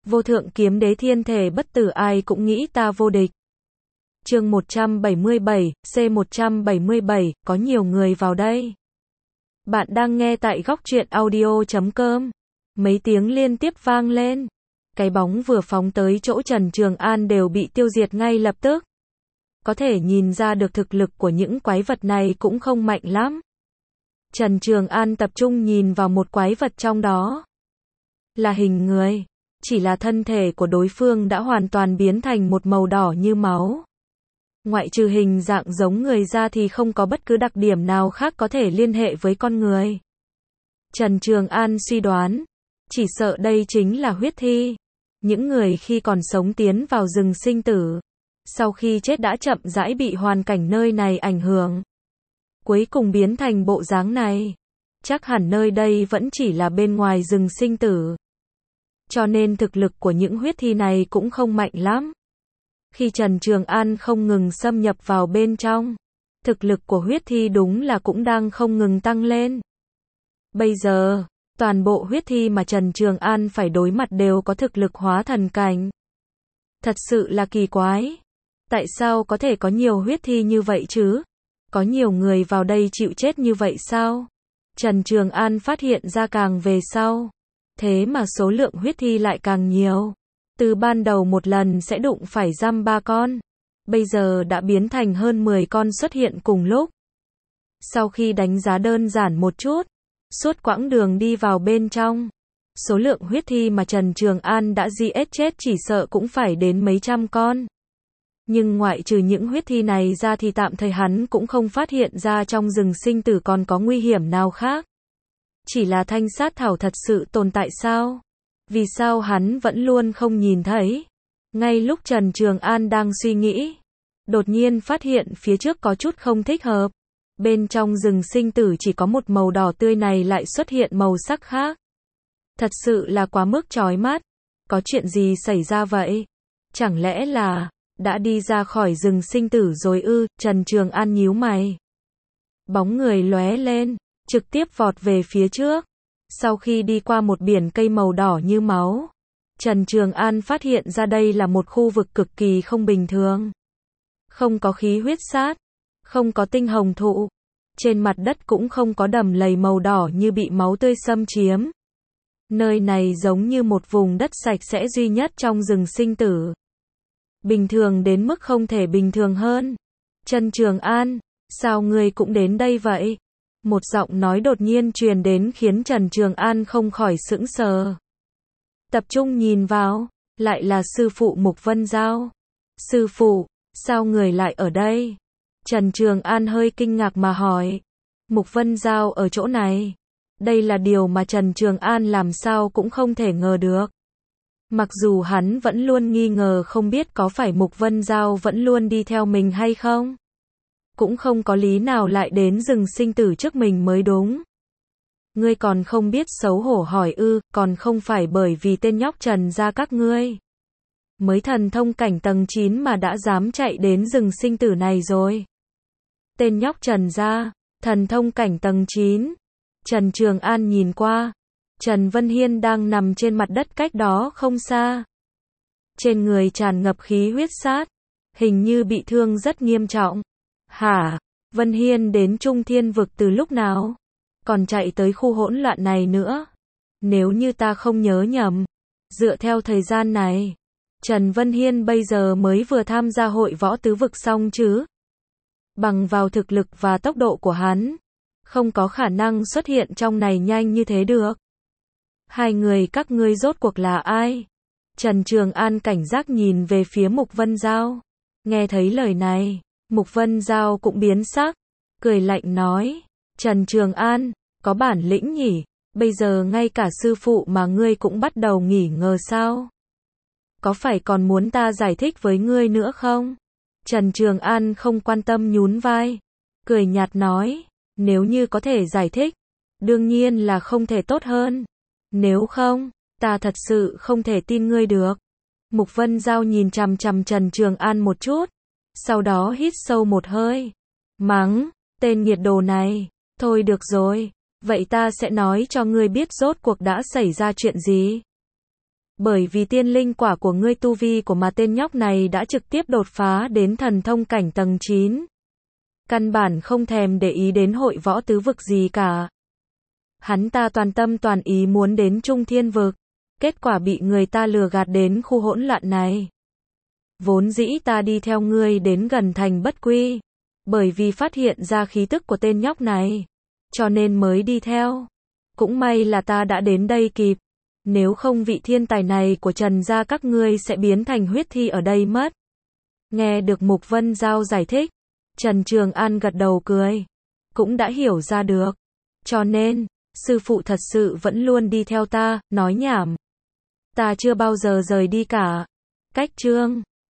Vô thượng kiếm đế thiên thể bất tử ai cũng nghĩ ta vô địch. Chương 177, C177, có nhiều người vào đây. Bạn đang nghe tại góc truyện audio.com. Mấy tiếng liên tiếp vang lên. Cái bóng vừa phóng tới chỗ Trần Trường An đều bị tiêu diệt ngay lập tức. Có thể nhìn ra được thực lực của những quái vật này cũng không mạnh lắm. Trần Trường An tập trung nhìn vào một quái vật trong đó. Là hình người. Chỉ là thân thể của đối phương đã hoàn toàn biến thành một màu đỏ như máu. Ngoại trừ hình dạng giống người ra thì không có bất cứ đặc điểm nào khác có thể liên hệ với con người. Trần Trường An suy đoán, chỉ sợ đây chính là huyết thi. Những người khi còn sống tiến vào rừng sinh tử, sau khi chết đã chậm rãi bị hoàn cảnh nơi này ảnh hưởng, cuối cùng biến thành bộ dáng này. Chắc hẳn nơi đây vẫn chỉ là bên ngoài rừng sinh tử. Cho nên thực lực của những huyết thi này cũng không mạnh lắm. Khi Trần Trường An không ngừng xâm nhập vào bên trong, thực lực của huyết thi đúng là cũng đang không ngừng tăng lên. Bây giờ, toàn bộ huyết thi mà Trần Trường An phải đối mặt đều có thực lực hóa thần cảnh. Thật sự là kỳ quái. Tại sao có thể có nhiều huyết thi như vậy chứ? Có nhiều người vào đây chịu chết như vậy sao? Trần Trường An phát hiện ra càng về sau. Thế mà số lượng huyết thi lại càng nhiều. Từ ban đầu một lần sẽ đụng phải dăm 3 con. Bây giờ đã biến thành hơn 10 con xuất hiện cùng lúc. Sau khi đánh giá đơn giản một chút, suốt quãng đường đi vào bên trong, số lượng huyết thi mà Trần Trường An đã giết chết chỉ sợ cũng phải đến mấy trăm con. Nhưng ngoại trừ những huyết thi này ra thì tạm thời hắn cũng không phát hiện ra trong rừng sinh tử còn có nguy hiểm nào khác. Chỉ là thanh sát thảo thật sự tồn tại sao? Vì sao hắn vẫn luôn không nhìn thấy? Ngay lúc Trần Trường An đang suy nghĩ, đột nhiên phát hiện phía trước có chút không thích hợp. Bên trong rừng sinh tử chỉ có một màu đỏ tươi này lại xuất hiện màu sắc khác. Thật sự là quá mức chói mắt. Có chuyện gì xảy ra vậy? Chẳng lẽ là đã đi ra khỏi rừng sinh tử rồi ư? Trần Trường An nhíu mày. Bóng người lóe lên, trực tiếp vọt về phía trước. Sau khi đi qua một biển cây màu đỏ như máu, Trần Trường An phát hiện ra đây là một khu vực cực kỳ không bình thường. Không có khí huyết sát, không có tinh hồng thụ, trên mặt đất cũng không có đầm lầy màu đỏ như bị máu tươi xâm chiếm. Nơi này giống như một vùng đất sạch sẽ duy nhất trong rừng sinh tử. Bình thường đến mức không thể bình thường hơn. Trần Trường An, sao ngươi cũng đến đây vậy? Một giọng nói đột nhiên truyền đến khiến Trần Trường An không khỏi sững sờ. Tập trung nhìn vào, lại là sư phụ Mục Vân Giao. Sư phụ, sao người lại ở đây? Trần Trường An hơi kinh ngạc mà hỏi. Mục Vân Giao ở chỗ này. Đây là điều mà Trần Trường An làm sao cũng không thể ngờ được. Mặc dù hắn vẫn luôn nghi ngờ không biết có phải Mục Vân Giao vẫn luôn đi theo mình hay không. Cũng không có lý nào lại đến rừng sinh tử trước mình mới đúng. Ngươi còn không biết xấu hổ hỏi ư? Còn không phải bởi vì tên nhóc Trần gia các ngươi mới thần thông cảnh tầng 9 mà đã dám chạy đến rừng sinh tử này rồi. Tên nhóc Trần gia, thần thông cảnh tầng 9. Trần Trường An nhìn qua, Trần Vân Hiên đang nằm trên mặt đất cách đó không xa. Trên người tràn ngập khí huyết sát, hình như bị thương rất nghiêm trọng. Hả? Vân Hiên đến Trung Thiên vực từ lúc nào? Còn chạy tới khu hỗn loạn này nữa? Nếu như ta không nhớ nhầm, dựa theo thời gian này, Trần Vân Hiên bây giờ mới vừa tham gia hội võ tứ vực xong chứ? Bằng vào thực lực và tốc độ của hắn, không có khả năng xuất hiện trong này nhanh như thế được. Hai người các ngươi rốt cuộc là ai? Trần Trường An cảnh giác nhìn về phía Mục Vân Giao. Nghe thấy lời này, Mục Vân Giao cũng biến sắc, cười lạnh nói, Trần Trường An, có bản lĩnh nhỉ, bây giờ ngay cả sư phụ mà ngươi cũng bắt đầu nghỉ ngờ sao? Có phải còn muốn ta giải thích với ngươi nữa không? Trần Trường An không quan tâm nhún vai, cười nhạt nói, nếu như có thể giải thích, đương nhiên là không thể tốt hơn. Nếu không, ta thật sự không thể tin ngươi được. Mục Vân Giao nhìn chằm chằm Trần Trường An một chút, sau đó hít sâu một hơi, mắng, tên nghiệt đồ này, thôi được rồi, vậy ta sẽ nói cho ngươi biết rốt cuộc đã xảy ra chuyện gì. Bởi vì tiên linh quả của ngươi tu vi của mà tên nhóc này đã trực tiếp đột phá đến thần thông cảnh tầng 9. Căn bản không thèm để ý đến hội võ tứ vực gì cả. Hắn ta toàn tâm toàn ý muốn đến Trung Thiên vực. Kết quả bị người ta lừa gạt đến khu hỗn loạn này. Vốn dĩ ta đi theo ngươi đến gần thành Bất Quy. Bởi vì phát hiện ra khí tức của tên nhóc này. Cho nên mới đi theo. Cũng may là ta đã đến đây kịp. Nếu không vị thiên tài này của Trần gia các ngươi sẽ biến thành huyết thi ở đây mất. Nghe được Mục Vân Giao giải thích. Trần Trường An gật đầu cười. Cũng đã hiểu ra được. Cho nên, sư phụ thật sự vẫn luôn đi theo ta, nói nhảm. Ta chưa bao giờ rời đi cả. Cách chương